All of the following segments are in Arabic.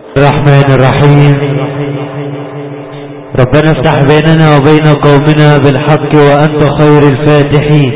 الرحمن الرحيم. ربنا افتح بيننا وبين قومنا بالحق وأنت خير الفاتحين.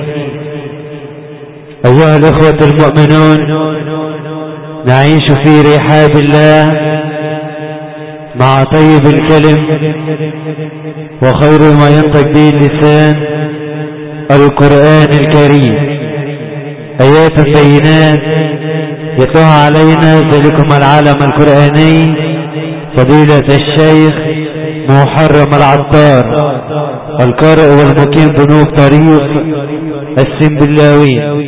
أيها الإخوة المؤمنون، نعيش في رحاب الله مع طيب الكلم وخير ما ينطق به اللسان، القرآن الكريم. آيات بينات يتلوها علينا ذلكم العالم القرآني فضيلة الشيخ محرم العطار، القارئ والمقيم بنوب طريق السنبلاوي.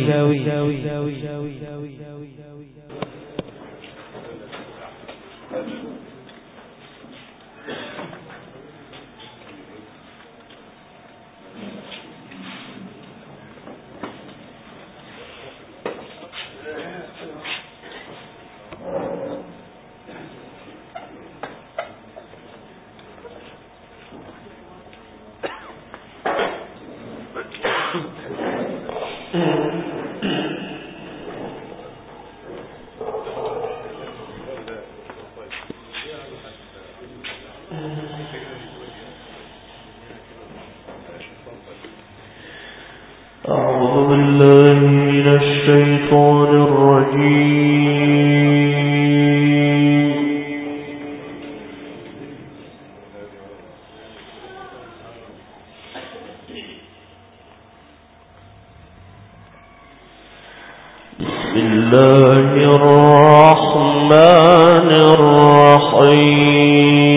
أعوذ بالله من الشيطان الرجيم. بسم الله الرحمن الرحيم.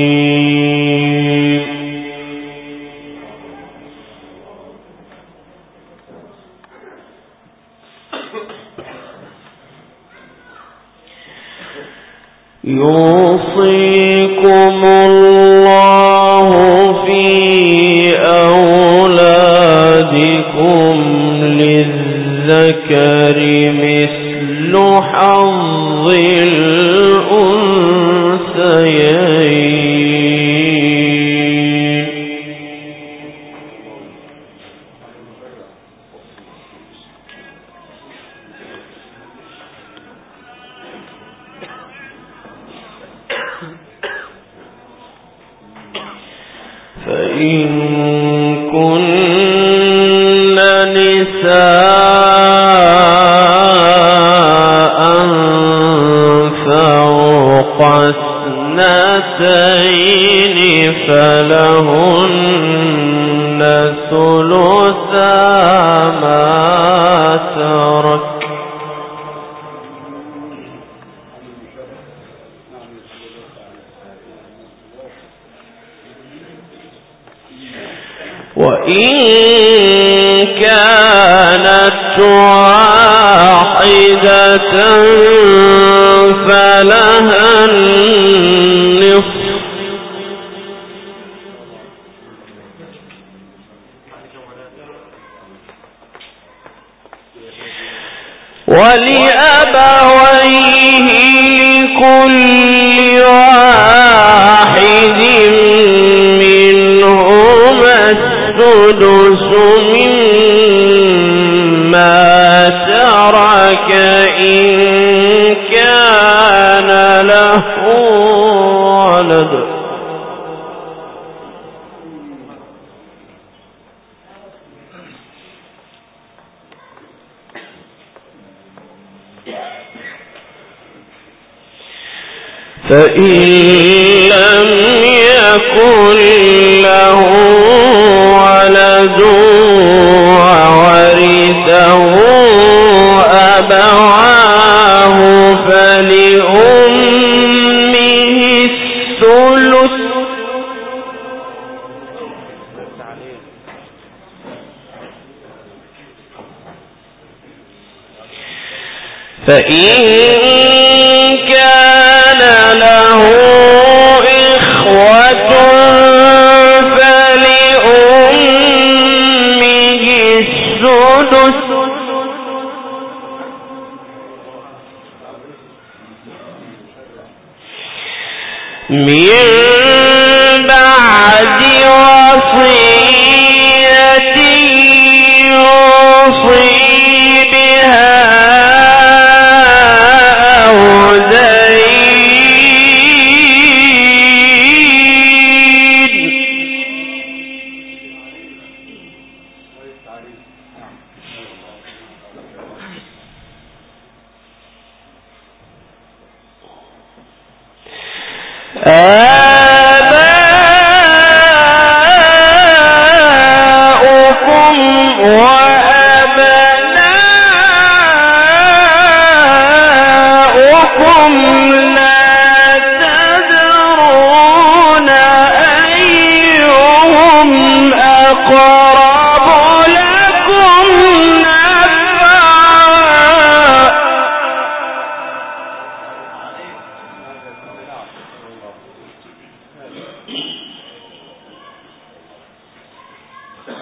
يوصيكم الله في أولادكم للذكر مثل حظ الأنثيين. فإن كن نساء فوق اثنتين فلهن ثلثا ما ترك. وإن كانت واحدة فلها النصف. ولأبويه لكل واحد منهما السدس مما ترك إن كان له ولد. فإن لم يكن له ولد وورثه أبواه فلأمه الثلث. فإن كان له إخوة فلأمه السدس من بعد وصية يوصي بها أو دين.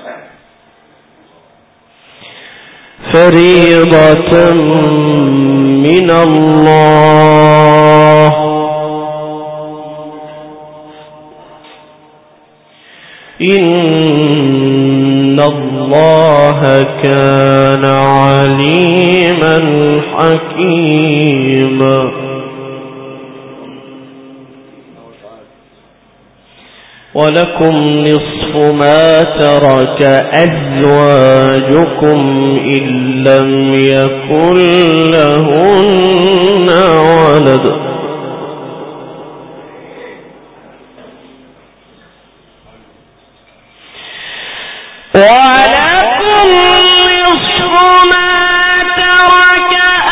فريضة من الله إن الله كان عليما حكيما ولكم نصف ما ترك أزواجكم إن لم يكن لهن ولد ولكم نصف ما ترك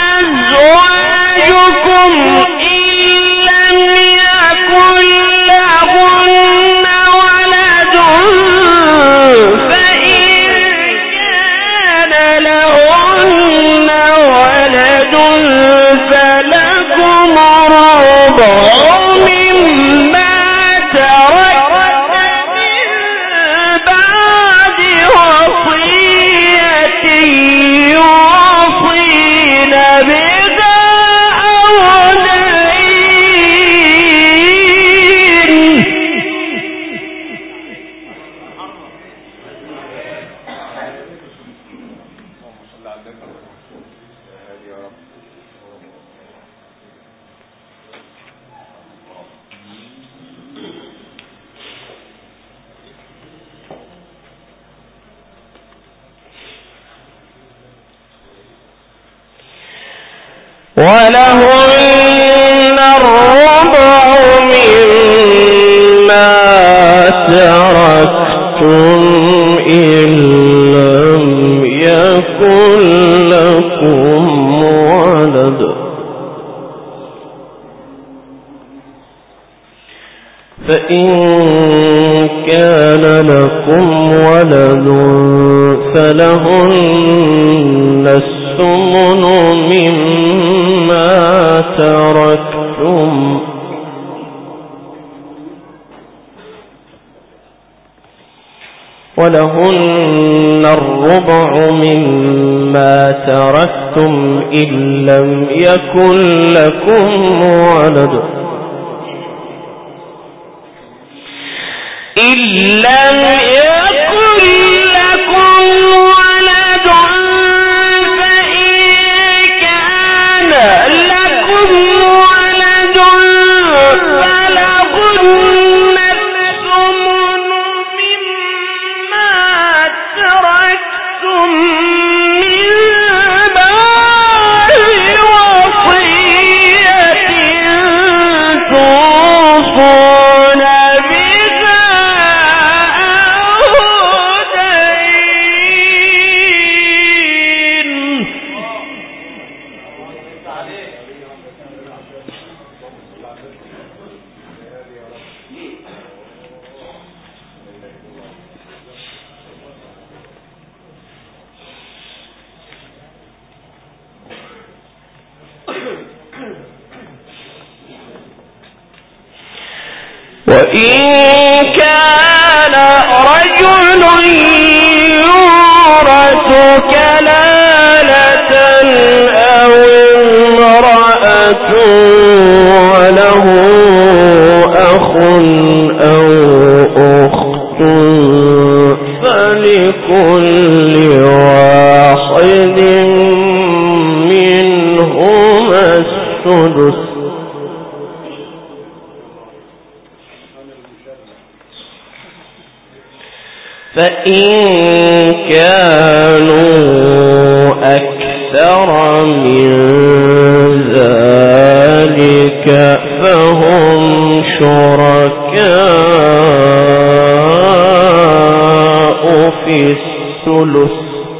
أزواجكم إن لم يكن لهن ولد فإن كان لهن ولد فلكم ربع مما ترك يوصين بها أو دين ولهن الربع مما تركتم إن لم يكن لكم ولد فإن كان لكم ولد فلهن الثمن مما تركتم ولهن الربع مما تركتم إن لم يكن لكم ولد إن لم يكن لكم ولد فإن كان لكم ولد فلهن الثمن مما تركتم من بعد وصية توصون بها وإن كان رجل يورث كلالة أو امرأة وله أخ أو أخت فلكل واحد منهما السدس فإن كانوا أكثر من ذلك فهم شركاء في الثلث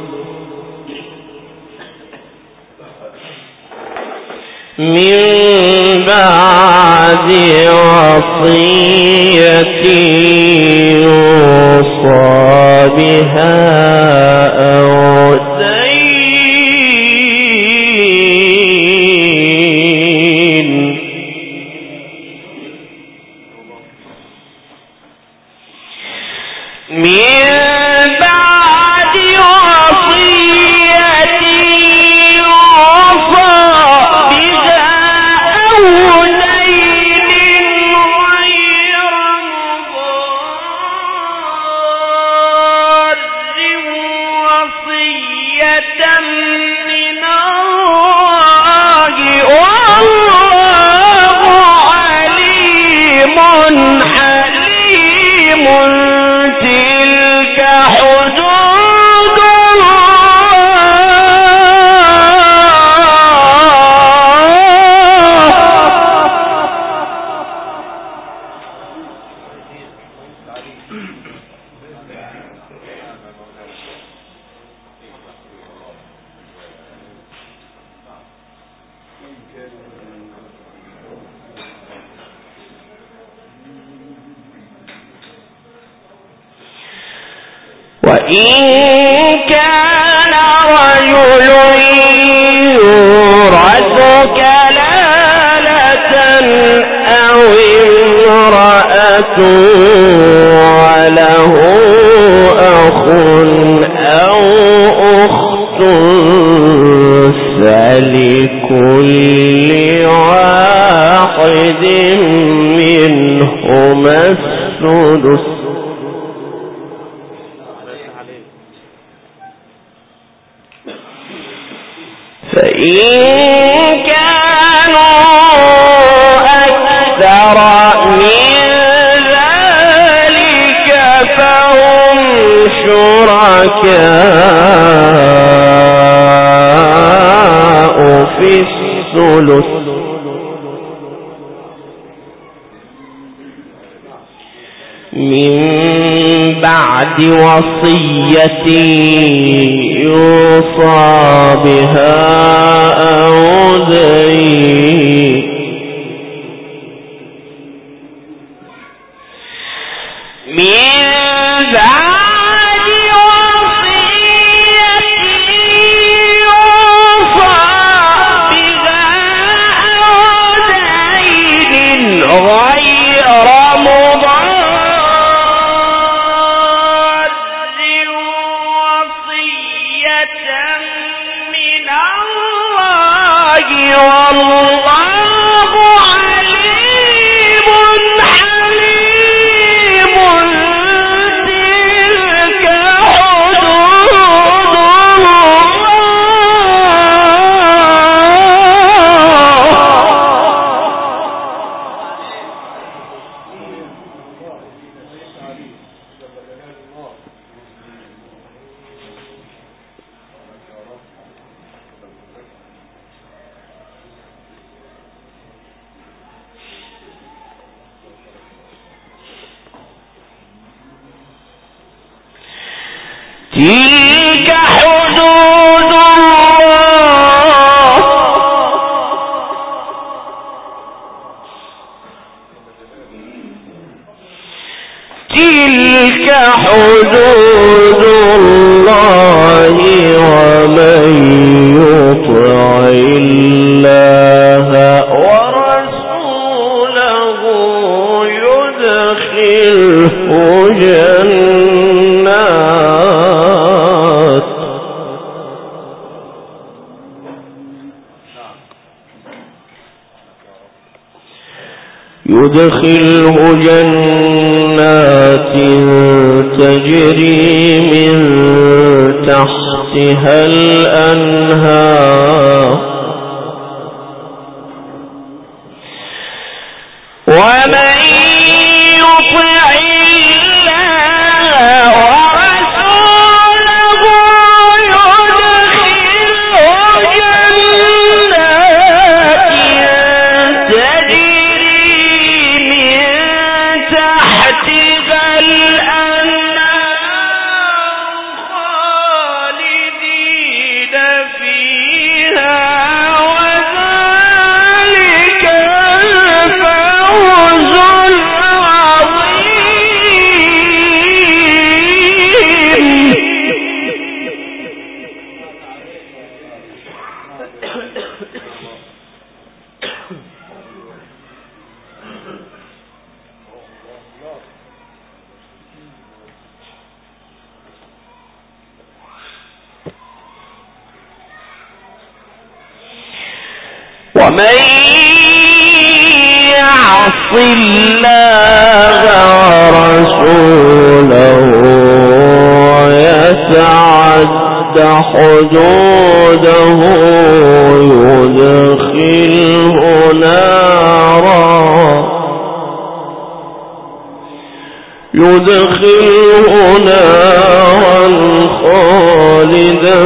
من بعد وصية يوصى بها أو دين من بعد وإن كان رجل يورث كلالة أو امرأة وله أخ أو أخت فلكل واحد منهما السدس. فإن كانوا أكثر من ذلك فهم شركاء في الثلث من بعد وصية يوصى بها أو دين. من بعد وصية يوصى بها أو دين غير مضار والله عليم حليم. تلك حدود تلك حدود الله تلك حدود الله ومن يطع الله ورسوله يدخله جنات تجري من تحتها الأنهار ومن يطع الله ورسوله يدخله جنات تحتها الأنهار خالدين فيها ومن يعص الله ورسوله ويتعد حدوده يدخله نارا خالدا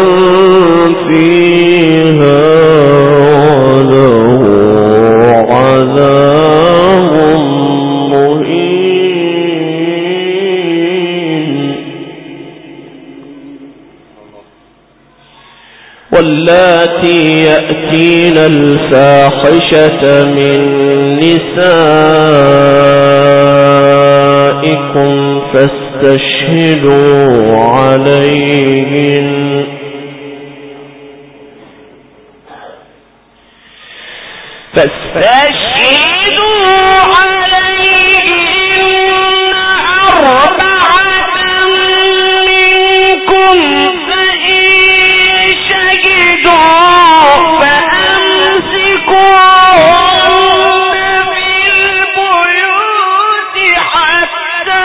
فيها وله عذاب مهين. واللاتي يأتين الفاحشة من نسائكم فاستشهدوا عليهن أربعة منكم فإن شهدوا فأمسكوهن في البيوت حتى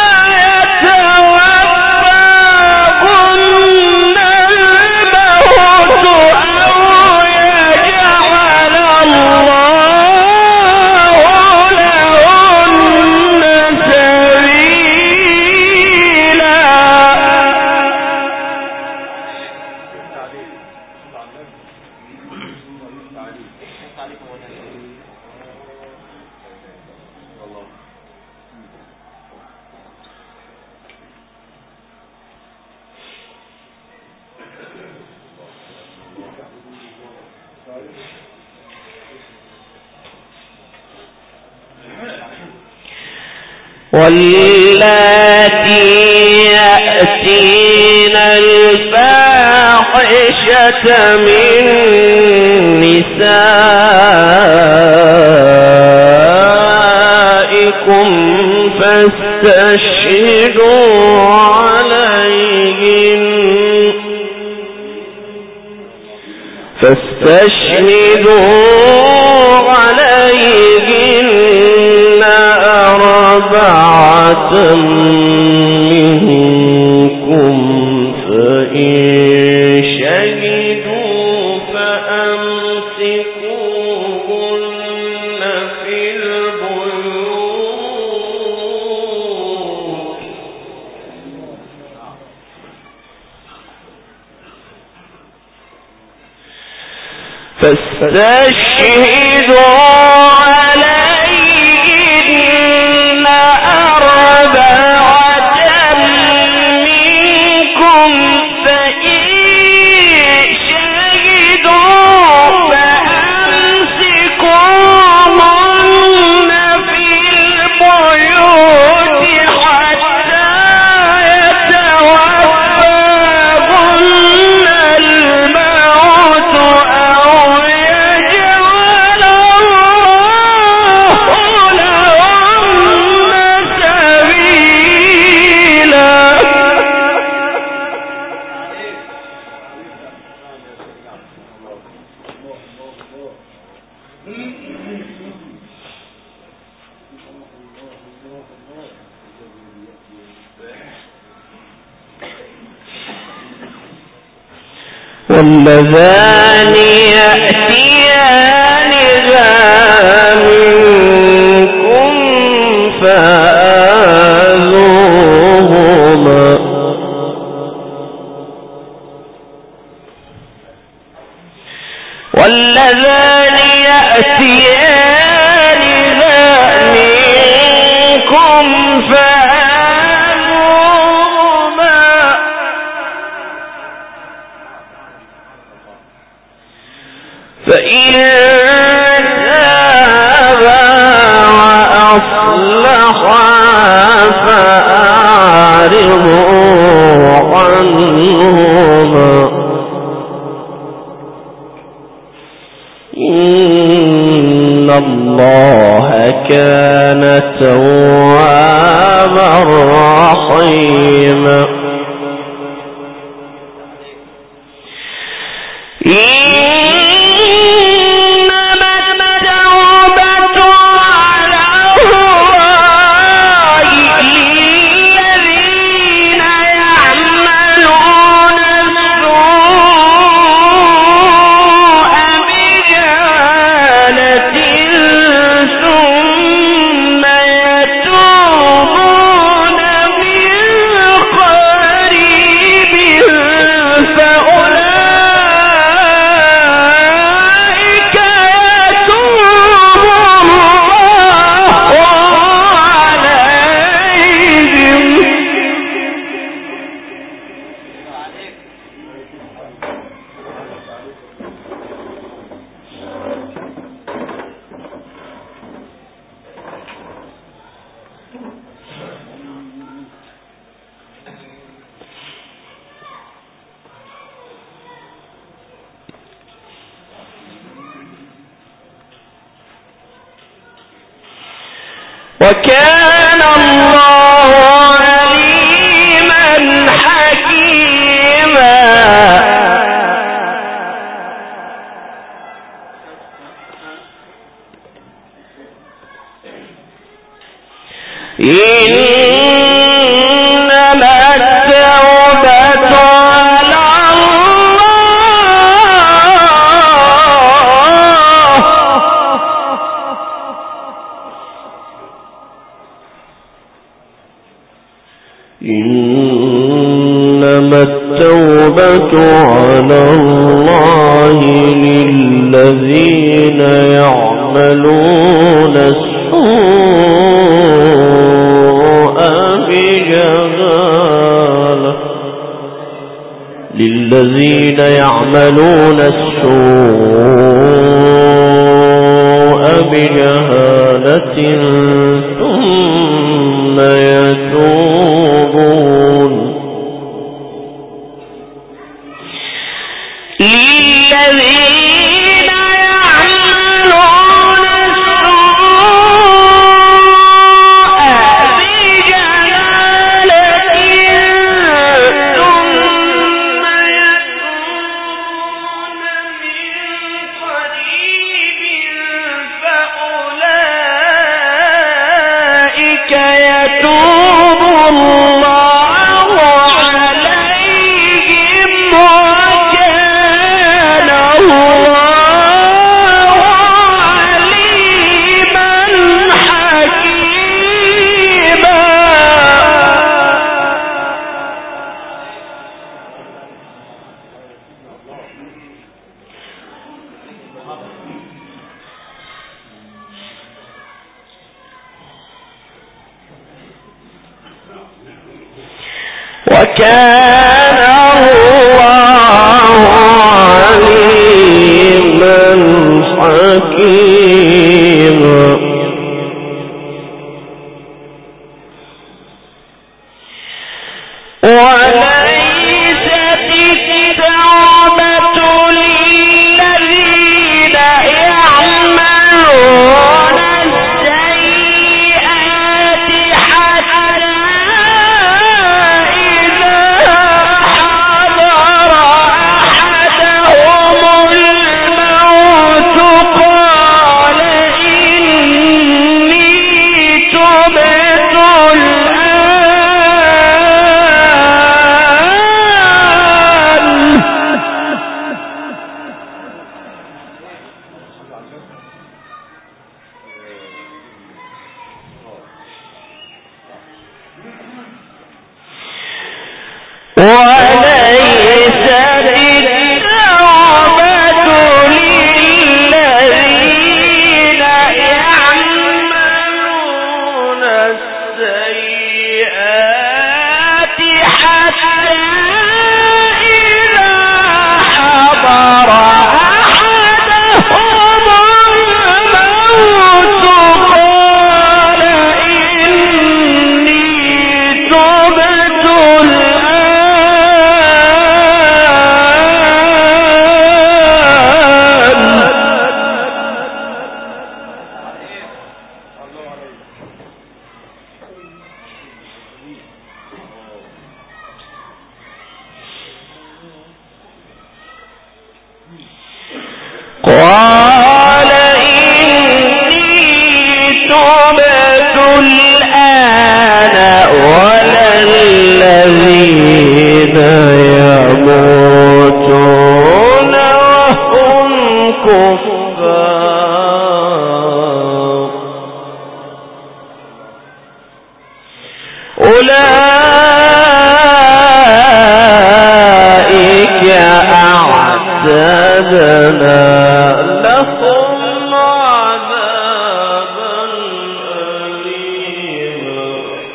يتوفاهن الموت أو يجعل الله لهن سبيلا. واللاتي يأتين الفاحشة من نسائكم فاستشهدوا عليهن أربعة منكم فإن شهدوا فأمسكوهن في البيوت فاستشهدوا عليهن أربعة منكم فإن شهدوا فأمسكوهن في البيوت حتى يتوفاهن الموت أو يجعل الله لهن سبيلا. واللذان يأتيانها منكم فآذوهما واللذان يأتيانها منكم فآذوهما فإن تابا وأصلحا فأعرضوا عنهما إن الله كان توابا رحيما. إنما وكان الله عليما حكيما إنما التوبة على إنما التوبة على الله للذين يعملون السوء بجهالة ثم يتوبون للذين يعملون السوء بجهالة ثم يتوبون من قريب فأولئك يتوب الله عليهم وكان الله عليما حكيما وكان الله عليما حكيما وليست التوبة للذين يعملون السيئات حتى إذا حضر أحدهم الموت قال إني تبت وليست التوبة للذين يعملون السيئات حتى إذا حضر أحدهم الموت قال إني تبت قال إني تبت الآن ولا الذين يموتون وهم كفار أولئك أعتدنا لهم عذابا أليما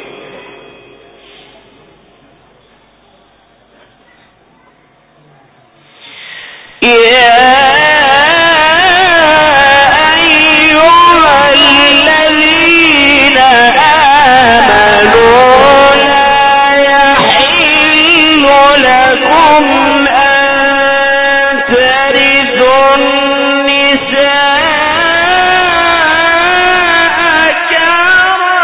يا أيها الذين آمنوا لا يحل لكم أن ترثوا النساء كرها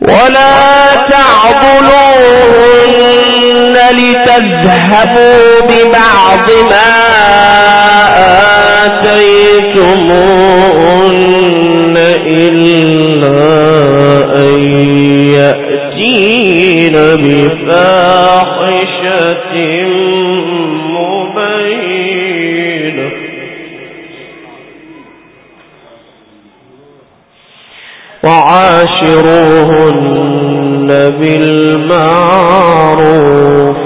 ولا تعضلوهن لتذهبوا ببعض ما آتيتموهن إلا أن يأتين بفاحشة مبينة وعاشروهن بالمعروف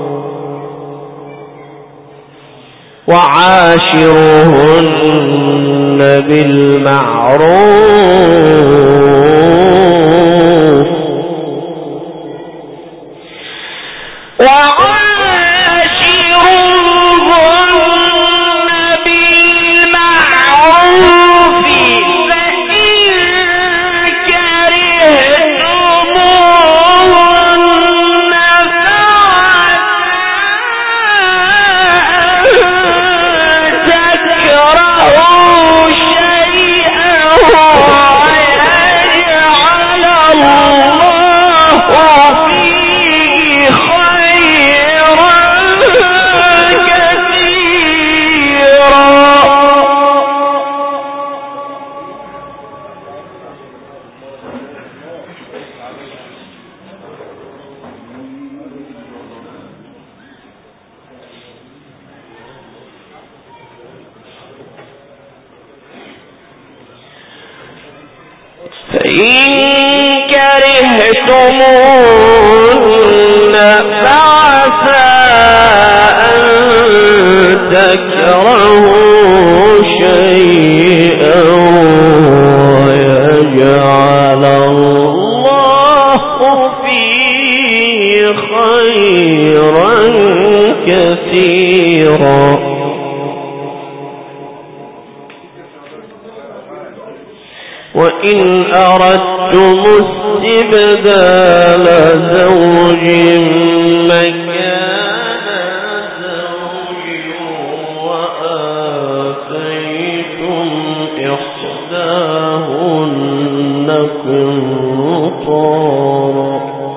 فإن كرهتموهن فعسى أن تكرهوا شيئا ويجعل الله فيه خيرا كثيرا. وإن أردتم استبدال زوج مكان زوج وآتيتم إحداهن قنطارا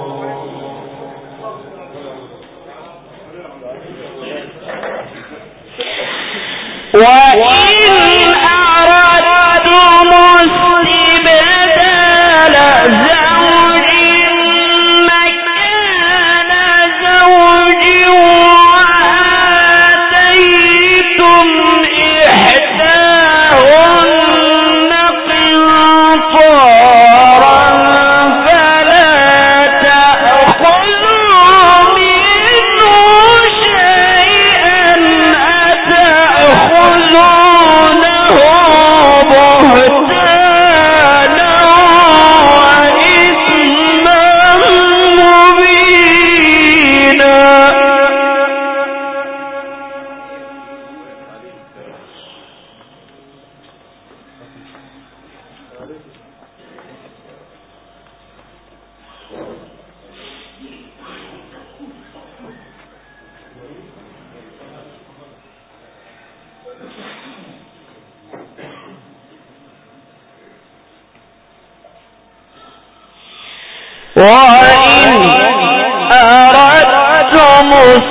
وإن أردتم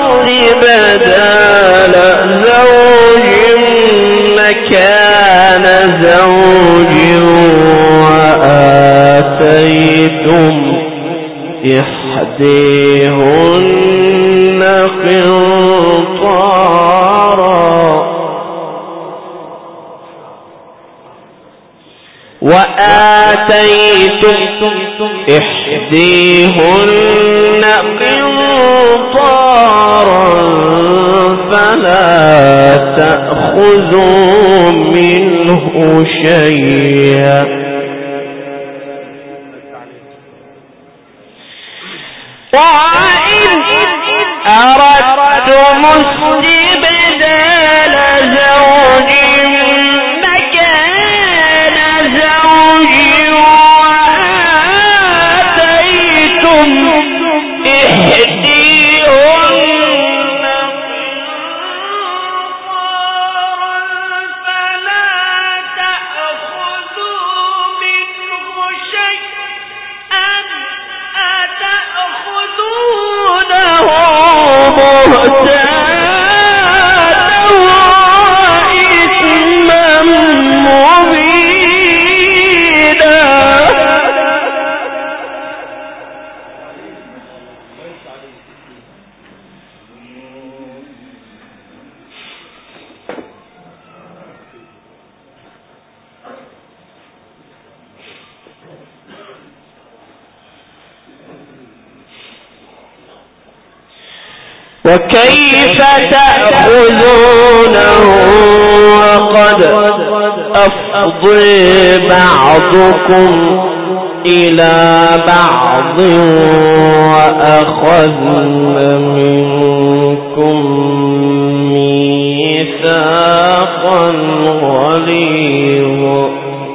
استبدال زوج مكان زوج وآتيتم إحداهن قنطارا فلا تأخذوا منه شيئا وإن أردتم استبدال زوج مكان زوج وآتيتم إحداهن فلا تأخذوا منه شيئا وكيف تأخذونه وقد أفضي بعضكم إلى بعض وأخذن منكم ميثاقا غليظا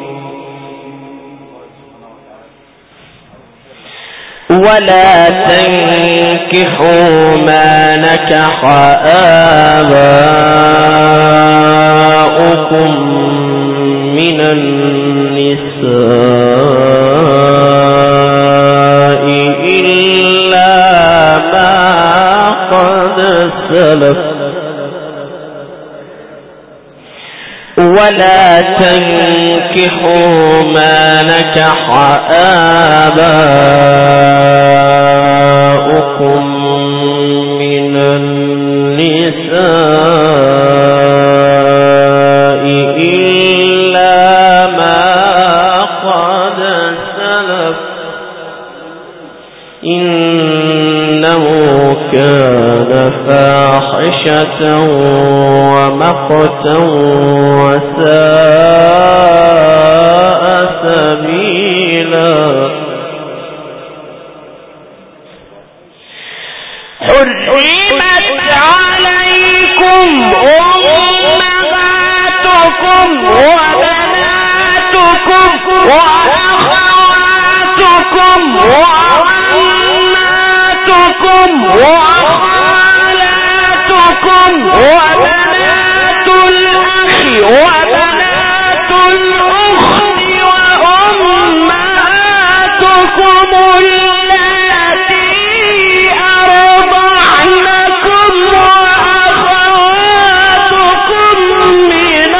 ولا تنكحوا ما نكح آباؤكم من النساء إلا ما قد سلف ولا تنكحوا ما نكح آباؤكم من النساء إلا ما قد سلف إنه كان فاحشة ومقتا وساء سبيلا حرمت عليكم أمهاتكم وبناتكم وأخواتكم وعماتكم وخالاتكم وبنات الأخ وبنات الأخت وأمهاتكم اللاتي أرضعنكم وأخواتكم من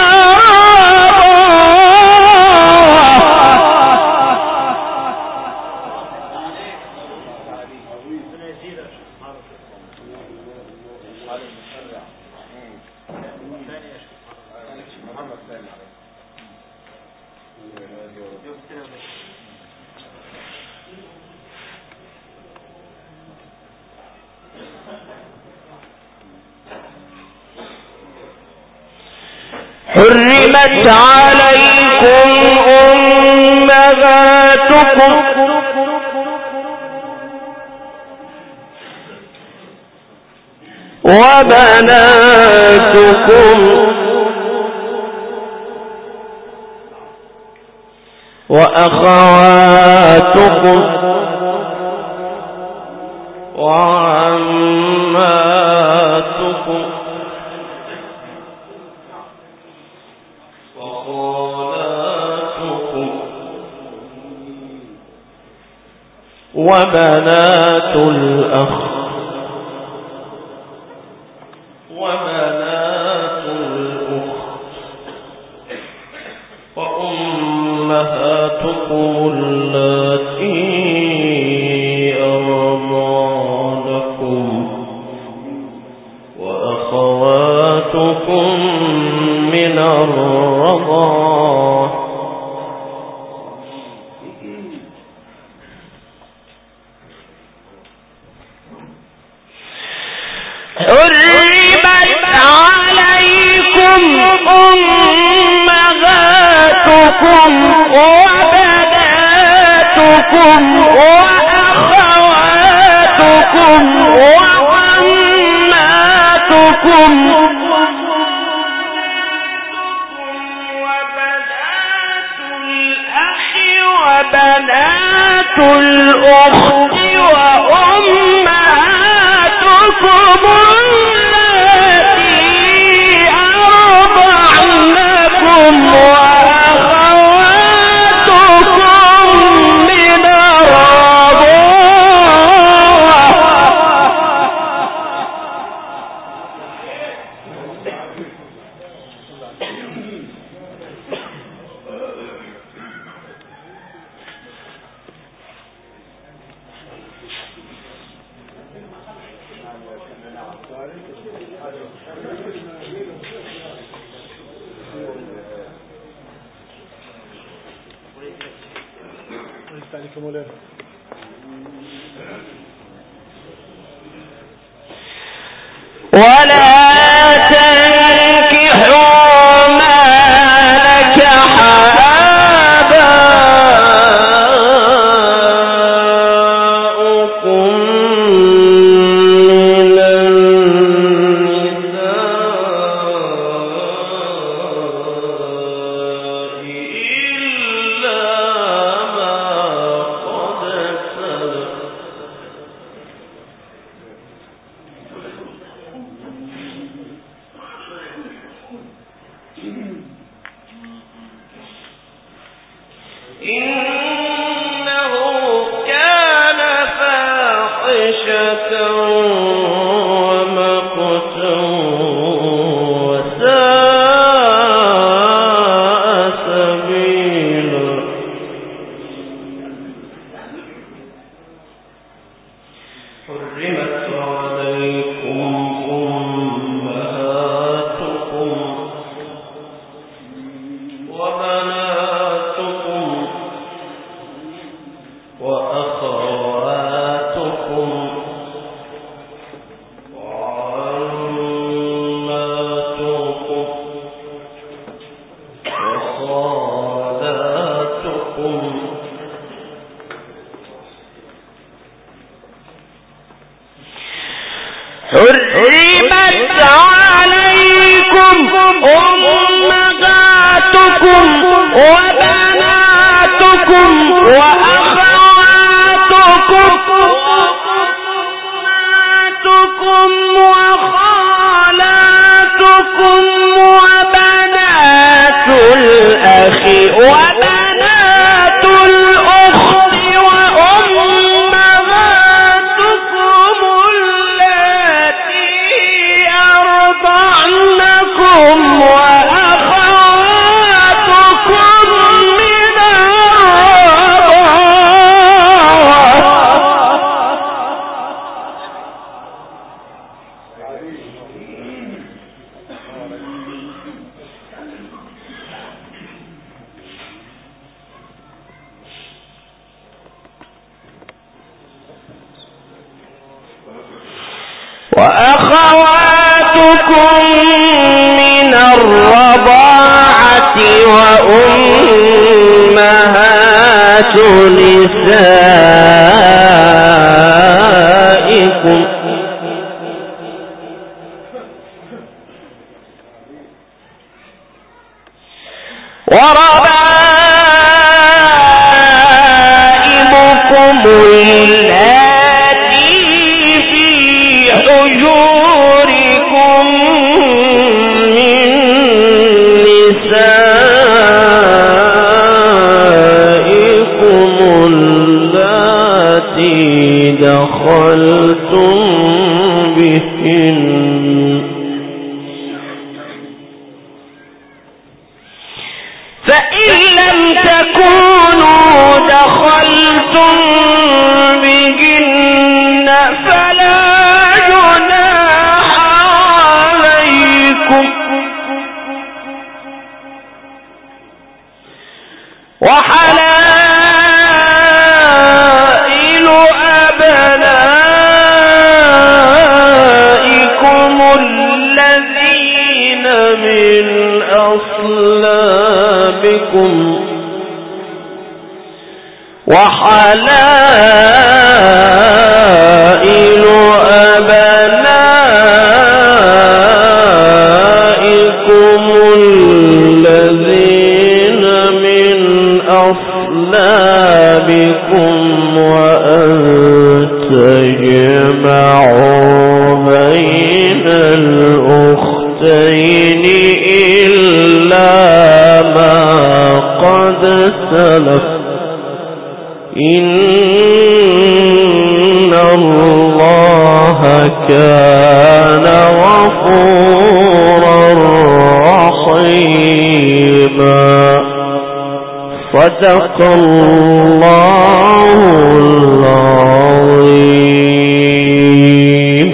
حرمت عليكم أمهاتكم وبناتكم وأخواتكم وعماتكم وخالاتكم وبنات الأخ وبنات الأخت وأمهاتكم اللاتي أرضعنكم وأخواتكم من الرضاعة حرمت عليكم أمهاتكم وبناتكم وأخواتكم وعماتكم وبنات الأخ وبنات الأخت وأمهاتكم اللاتي أرضعنكم وأخواتكم من ولا تنكحوا ما نكح آباؤكم من النساء إلا ما قد سلف. إنه كان فاحشة ومقتا وساء سبيلا. حرمت عليكم أمهاتكم وبناتكم وأخواتكم وعماتكم وخالاتكم حرمت عليكم أمهاتكم وبناتكم وأخواتكم وخالاتكم وبنات الأخ وبنات الأخت وأمهاتكم اللاتي أرضعنكم وأخواتكم من وأخواتكم من الرضاعة وأمهات نسائكم وربائبكم اللاتي في حجوركم من نسائكم اللاتي دخلتم بهن فإن لم تكونوا دخلتم بهن فلا جناح عليكم وحلائل أبنائكم الذين من أصلابكم وحلائل أبنائكم الذين من أصلابكم وأن تجمعوا بين الأختين إلا ما قد سلف إن الله كان غفورا رحيما. صدق الله العظيم.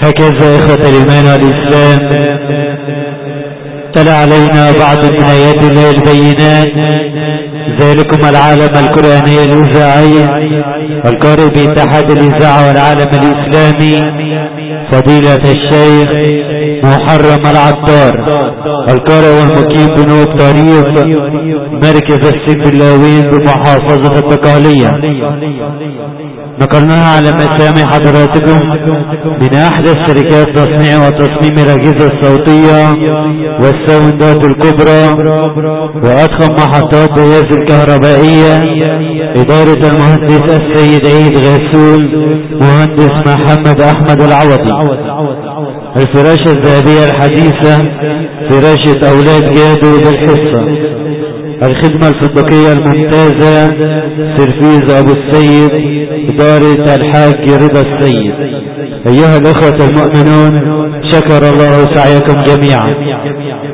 هكذا إخوة الإيمان والإسلام تلا علينا بعض من آيات الله البينات، ذلكم العالم القرآني الإذاعي والقارئ باتحاد الإذاعة والعالم الإسلامي فضيلة الشيخ محرم العطار، القارئ والمقيم بنوب طريق مركز السجن اللاوين بمحافظة البقالية. نقلناها على مسامع حضراتكم من أحدث شركات تصنيع وتصميم الأجهزة الصوتية والساوندات الكبرى وأضخم محطات جهاز الكهربائية، إدارة المهندس السيد عيد غاسول مهندس محمد أحمد العوضي. الفراشة الذهبية الحديثة فراشة أولاد جادو بالحصة. الخدمة الفندقية الممتازة سيرفيز أبو السيد إدارة الحاج رضا السيد. أيها الأخوة المؤمنون، شكر الله سعيكم جميعا.